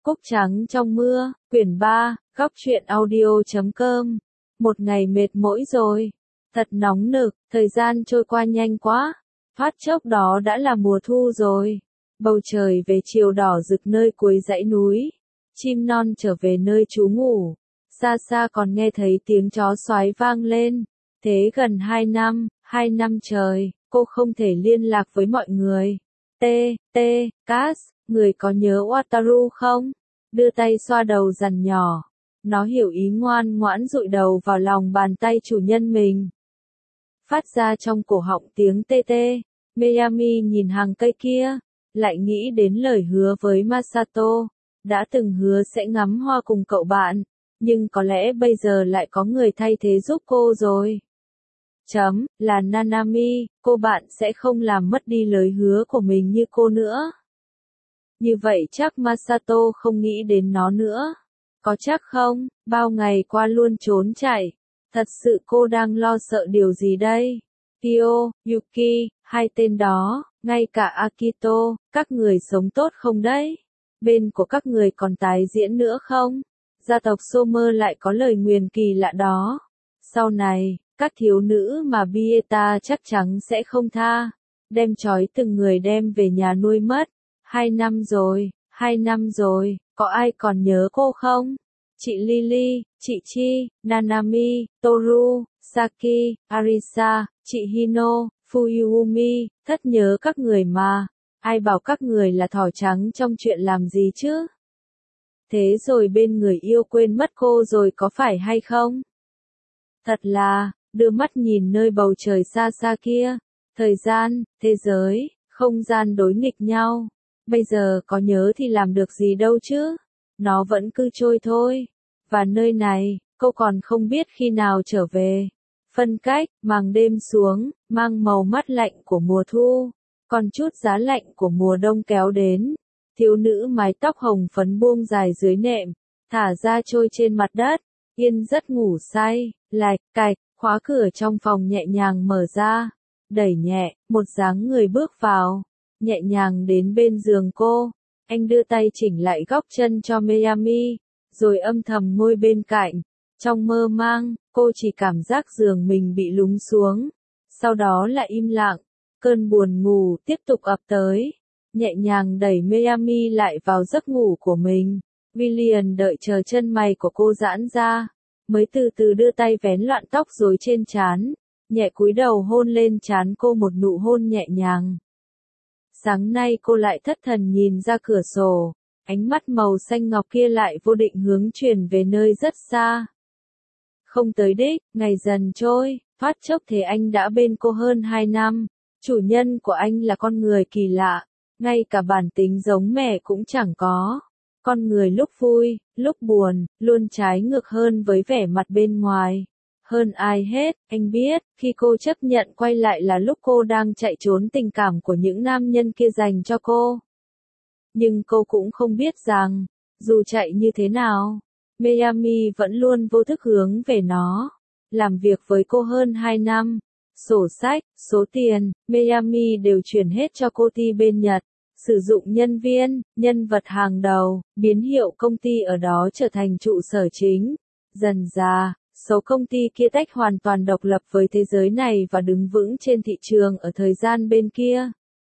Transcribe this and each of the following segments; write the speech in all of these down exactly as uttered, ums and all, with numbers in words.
Cúc trắng trong mưa, quyển ba, góc truyện audio chấm com. Một ngày mệt mỏi rồi. Thật nóng nực, thời gian trôi qua nhanh quá. Phát chốc đó đã là mùa thu rồi. Bầu trời về chiều đỏ rực nơi cuối dãy núi. Chim non trở về nơi trú ngủ. Xa xa còn nghe thấy tiếng chó xoáy vang lên. Thế gần hai năm, hai năm trời, cô không thể liên lạc với mọi người. T, T, Cass, người có nhớ Wataru không? Đưa tay xoa đầu dằn nhỏ. Nó hiểu ý ngoan ngoãn dụi đầu vào lòng bàn tay chủ nhân mình. Phát ra trong cổ họng tiếng tê tê. Miyami nhìn hàng cây kia, lại nghĩ đến lời hứa với Masato. Đã từng hứa sẽ ngắm hoa cùng cậu bạn, nhưng có lẽ bây giờ lại có người thay thế giúp cô rồi. Chấm, là Nanami, cô bạn sẽ không làm mất đi lời hứa của mình như cô nữa. Như vậy chắc Masato không nghĩ đến nó nữa. Có chắc không, bao ngày qua luôn trốn chạy. Thật sự cô đang lo sợ điều gì đây? Kyo, Yuki, hai tên đó, ngay cả Akito, các người sống tốt không đấy? Bên của các người còn tái diễn nữa không? Gia tộc Somer lại có lời nguyền kỳ lạ đó. Sau này, các thiếu nữ mà Bieta chắc chắn sẽ không tha. Đem trói từng người đem về nhà nuôi mất. Hai năm rồi, hai năm rồi, có ai còn nhớ cô không? Chị Lily, chị Chi, Nanami, Toru, Saki, Arisa, chị Hino, Fuyumi, thất nhớ các người mà. Ai bảo các người là thỏ trắng trong chuyện làm gì chứ? Thế rồi bên người yêu quên mất cô rồi có phải hay không? Thật là, đưa mắt nhìn nơi bầu trời xa xa kia. Thời gian, thế giới, không gian đối nghịch nhau. Bây giờ có nhớ thì làm được gì đâu chứ? Nó vẫn cứ trôi thôi. Và nơi này, cô còn không biết khi nào trở về. Phân cách, màng đêm xuống, mang màu mắt lạnh của mùa thu. Còn chút giá lạnh của mùa đông kéo đến. Thiếu nữ mái tóc hồng phấn buông dài dưới nệm, thả ra trôi trên mặt đất. Yên giấc ngủ say, lạch cạch, khóa cửa trong phòng nhẹ nhàng mở ra. Đẩy nhẹ, một dáng người bước vào. Nhẹ nhàng đến bên giường cô. Anh đưa tay chỉnh lại góc chân cho Miyami, rồi âm thầm ngồi bên cạnh. Trong mơ mang, cô chỉ cảm giác giường mình bị lún xuống. Sau đó lại im lặng. Cơn buồn ngủ tiếp tục ập tới. Nhẹ nhàng đẩy Miyami lại vào giấc ngủ của mình. William đợi chờ chân mày của cô giãn ra. Mới từ từ đưa tay vén loạn tóc rối trên trán. Nhẹ cúi đầu hôn lên trán cô một nụ hôn nhẹ nhàng. Sáng nay cô lại thất thần nhìn ra cửa sổ. Ánh mắt màu xanh ngọc kia lại vô định hướng chuyển về nơi rất xa. Không tới đích, ngày dần trôi, phát chốc thế anh đã bên cô hơn hai năm. Chủ nhân của anh là con người kỳ lạ. Ngay cả bản tính giống mẹ cũng chẳng có. Con người lúc vui, lúc buồn, luôn trái ngược hơn với vẻ mặt bên ngoài. Hơn ai hết, anh biết, khi cô chấp nhận quay lại là lúc cô đang chạy trốn tình cảm của những nam nhân kia dành cho cô. Nhưng cô cũng không biết rằng, dù chạy như thế nào, Miyami vẫn luôn vô thức hướng về nó. Làm việc với cô hơn hai năm, sổ sách, số tiền, Miyami đều chuyển hết cho cô ty bên Nhật. Sử dụng nhân viên, nhân vật hàng đầu, biến hiệu công ty ở đó trở thành trụ sở chính. Dần dà, số công ty kia tách hoàn toàn độc lập với thế giới này và đứng vững trên thị trường ở thời gian bên kia.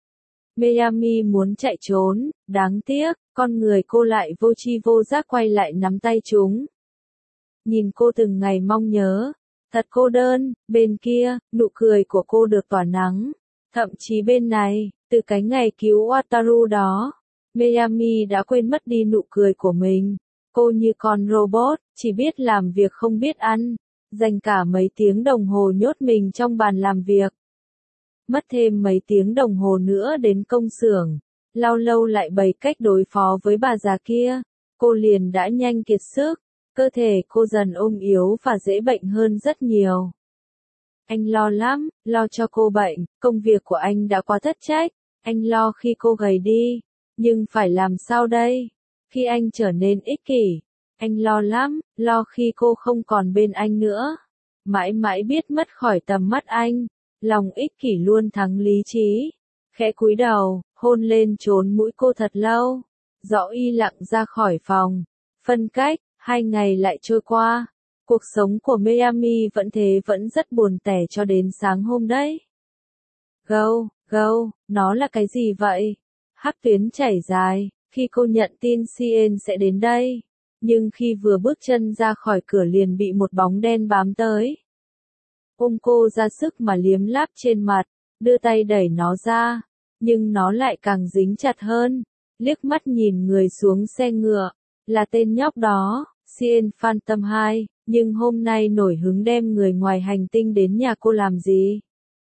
Miyami muốn chạy trốn, đáng tiếc, con người cô lại vô tri vô giác quay lại nắm tay chúng. Nhìn cô từng ngày mong nhớ, thật cô đơn, bên kia, nụ cười của cô được tỏa nắng. Thậm chí bên này, từ cái ngày cứu Wataru đó, Miyami đã quên mất đi nụ cười của mình. Cô như con robot, chỉ biết làm việc không biết ăn, dành cả mấy tiếng đồng hồ nhốt mình trong bàn làm việc. Mất thêm mấy tiếng đồng hồ nữa đến công xưởng, lâu lâu lại bày cách đối phó với bà già kia, cô liền đã nhanh kiệt sức, cơ thể cô dần ôm yếu và dễ bệnh hơn rất nhiều. Anh lo lắm, lo cho cô bệnh, công việc của anh đã quá thất trách, anh lo khi cô gầy đi, nhưng phải làm sao đây? Khi anh trở nên ích kỷ, anh lo lắm, lo khi cô không còn bên anh nữa, mãi mãi biết mất khỏi tầm mắt anh, lòng ích kỷ luôn thắng lý trí. Khẽ cúi đầu, hôn lên trốn mũi cô thật lâu, Rõ y lặng ra khỏi phòng. Phân cách, hai ngày lại trôi qua. Cuộc sống của Miami vẫn thế vẫn rất buồn tẻ cho đến sáng hôm đấy. Go, go, nó là cái gì vậy? Hắc tuyến chảy dài, khi cô nhận tin Cien sẽ đến đây. Nhưng khi vừa bước chân ra khỏi cửa liền bị một bóng đen bám tới. Ôm cô ra sức mà liếm láp trên mặt, đưa tay đẩy nó ra. Nhưng nó lại càng dính chặt hơn. Liếc mắt nhìn người xuống xe ngựa. Là tên nhóc đó, Cien Phantom hai. Nhưng hôm nay nổi hứng đem người ngoài hành tinh đến nhà cô làm gì?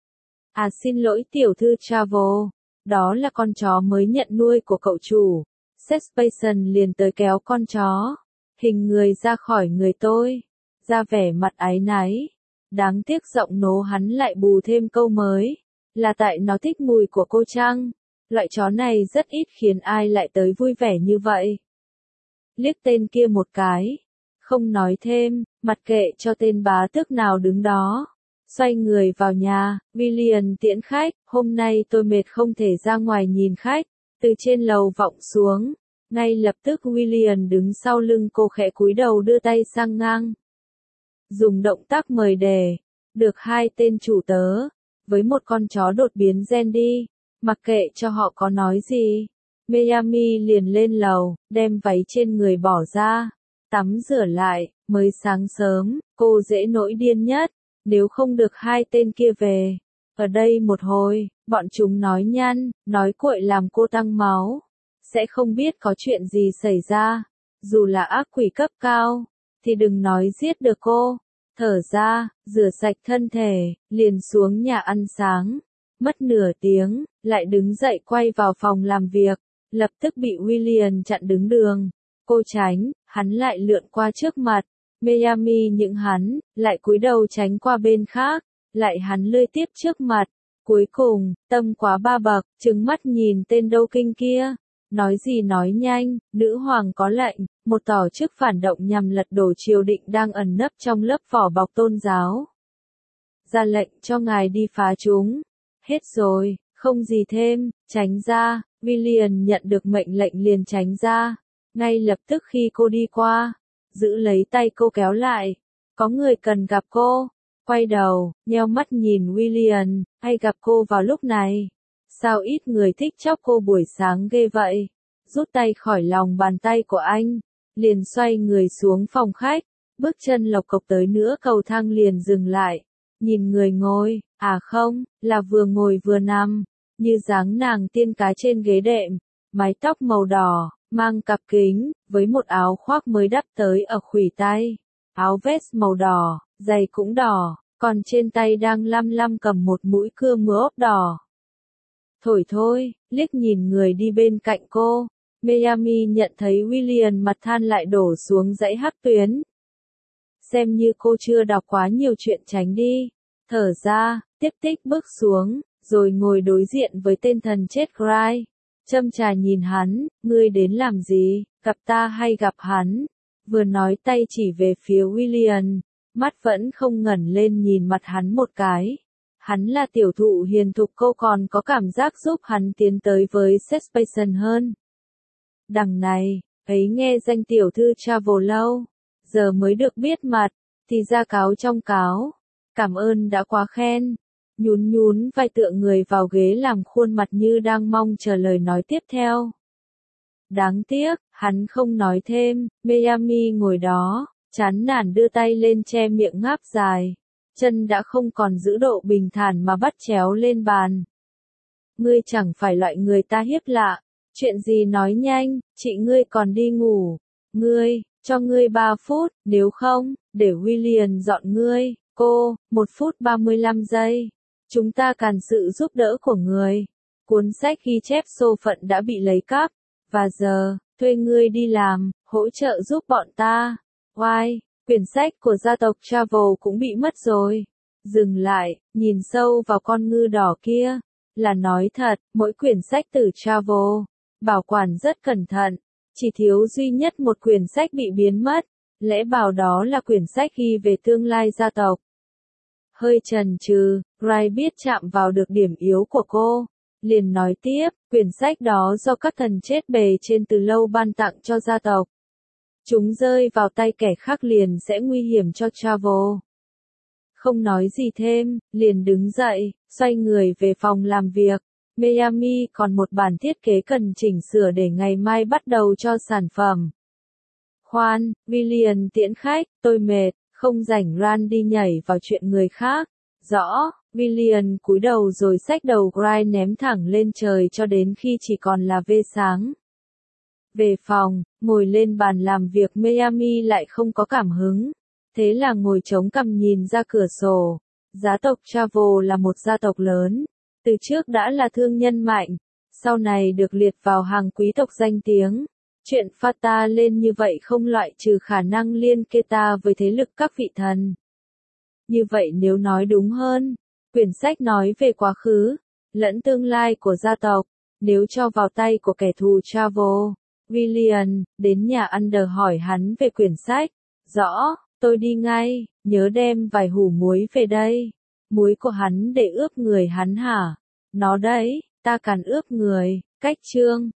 À xin lỗi tiểu thư Travel. Đó là con chó mới nhận nuôi của cậu chủ. Sespation liền tới kéo con chó. Hình người ra khỏi người tôi. Ra vẻ mặt áy náy. Đáng tiếc giọng nố hắn lại bù thêm câu mới. Là tại nó thích mùi của cô chăng? Loại chó này rất ít khiến ai lại tới vui vẻ như vậy. Liếc tên kia một cái. Không nói thêm, mặc kệ cho tên bá tước nào đứng đó. Xoay người vào nhà, William tiễn khách, hôm nay tôi mệt không thể ra ngoài nhìn khách. Từ trên lầu vọng xuống, ngay lập tức William đứng sau lưng cô khẽ cúi đầu đưa tay sang ngang. Dùng động tác mời đề, được hai tên chủ tớ, với một con chó đột biến gen đi, mặc kệ cho họ có nói gì. Miami liền lên lầu, đem váy trên người bỏ ra, tắm rửa lại, mới sáng sớm, cô dễ nỗi điên nhất, nếu không được hai tên kia về. Ở đây một hồi, bọn chúng nói nhăn, nói cuội làm cô tăng máu. Sẽ không biết có chuyện gì xảy ra. Dù là ác quỷ cấp cao, thì đừng nói giết được cô. Thở ra, rửa sạch thân thể, liền xuống nhà ăn sáng. Mất nửa tiếng, lại đứng dậy quay vào phòng làm việc. Lập tức bị William chặn đứng đường. Cô tránh, hắn lại lượn qua trước mặt. Miami những hắn, lại cúi đầu tránh qua bên khác. Lại hắn lươi tiếp trước mặt. Cuối cùng, tâm quá ba bậc, trừng mắt nhìn tên đâu kinh kia. Nói gì nói nhanh, nữ hoàng có lệnh, một tổ chức phản động nhằm lật đổ triều đình đang ẩn nấp trong lớp vỏ bọc tôn giáo. Ra lệnh cho ngài đi phá chúng. Hết rồi, không gì thêm, tránh ra. William nhận được mệnh lệnh liền tránh ra. Ngay lập tức khi cô đi qua, giữ lấy tay cô kéo lại. Có người cần gặp cô. Quay đầu, nheo mắt nhìn William, hay gặp cô vào lúc này. Sao ít người thích chóc cô buổi sáng ghê vậy? Rút tay khỏi lòng bàn tay của anh, liền xoay người xuống phòng khách, bước chân lộc cộc tới nữa cầu thang liền dừng lại. Nhìn người ngồi, à không, là vừa ngồi vừa nằm, như dáng nàng tiên cá trên ghế đệm, mái tóc màu đỏ, mang cặp kính, với một áo khoác mới đắp tới ở khuỷu tay, áo vest màu đỏ, giày cũng đỏ, còn trên tay đang lăm lăm cầm một mũi cưa mưa ốp đỏ. Thổi thôi, liếc nhìn người đi bên cạnh cô, Miami nhận thấy William mặt than lại đổ xuống dãy hắc tuyến. Xem như cô chưa đọc quá nhiều chuyện tránh đi. Thở ra, tiếp tích bước xuống, rồi ngồi đối diện với tên thần chết Cry. Châm trà nhìn hắn, ngươi đến làm gì, gặp ta hay gặp hắn? Vừa nói tay chỉ về phía William, mắt vẫn không ngẩng lên nhìn mặt hắn một cái. Hắn là tiểu thụ hiền thục, cô còn có cảm giác giúp hắn tiến tới với Sespation hơn. Đằng này, ấy nghe danh tiểu thư Travel lâu, giờ mới được biết mặt, thì ra cáo trong cáo. Cảm ơn đã quá khen. Nhún nhún vai tựa người vào ghế làm khuôn mặt như đang mong chờ lời nói tiếp theo. Đáng tiếc, hắn không nói thêm, Miami ngồi đó, chán nản đưa tay lên che miệng ngáp dài. Chân đã không còn giữ độ bình thản mà bắt chéo lên bàn. Ngươi chẳng phải loại người ta hiếp lạ. Chuyện gì nói nhanh, chị ngươi còn đi ngủ. Ngươi, cho ngươi ba phút, nếu không, để William dọn ngươi. Cô, một phút ba mươi lăm giây. Chúng ta cần sự giúp đỡ của người. Cuốn sách ghi chép số phận đã bị lấy cắp. Và giờ, thuê ngươi đi làm, hỗ trợ giúp bọn ta. Oai, quyển sách của gia tộc Travel cũng bị mất rồi. Dừng lại, nhìn sâu vào con ngư đỏ kia. Là nói thật, mỗi quyển sách từ Travel, bảo quản rất cẩn thận. Chỉ thiếu duy nhất một quyển sách bị biến mất. Lẽ bảo đó là quyển sách ghi về tương lai gia tộc. Hơi chần chừ, Rai biết chạm vào được điểm yếu của cô. Liền nói tiếp, quyển sách đó do các thần chết bề trên từ lâu ban tặng cho gia tộc. Chúng rơi vào tay kẻ khác liền sẽ nguy hiểm cho Travel. Không nói gì thêm, liền đứng dậy, xoay người về phòng làm việc. Miami còn một bản thiết kế cần chỉnh sửa để ngày mai bắt đầu cho sản phẩm. Khoan, William tiễn khách, tôi mệt, không rảnh ran đi nhảy vào chuyện người khác. Rõ, William cúi đầu rồi xách đầu Grind ném thẳng lên trời cho đến khi chỉ còn là vê sáng. Về phòng, ngồi lên bàn làm việc Miami lại không có cảm hứng. Thế là ngồi chống cằm nhìn ra cửa sổ. Gia tộc Travel là một gia tộc lớn. Từ trước đã là thương nhân mạnh. Sau này được liệt vào hàng quý tộc danh tiếng. Chuyện Fata lên như vậy không loại trừ khả năng liên kê ta với thế lực các vị thần. Như vậy nếu nói đúng hơn, quyển sách nói về quá khứ, lẫn tương lai của gia tộc, nếu cho vào tay của kẻ thù Travel. William, đến nhà Under hỏi hắn về quyển sách. Rõ, tôi đi ngay, nhớ đem vài hũ muối về đây. Muối của hắn để ướp người hắn hả? Nó đấy, ta cần ướp người, cách chương.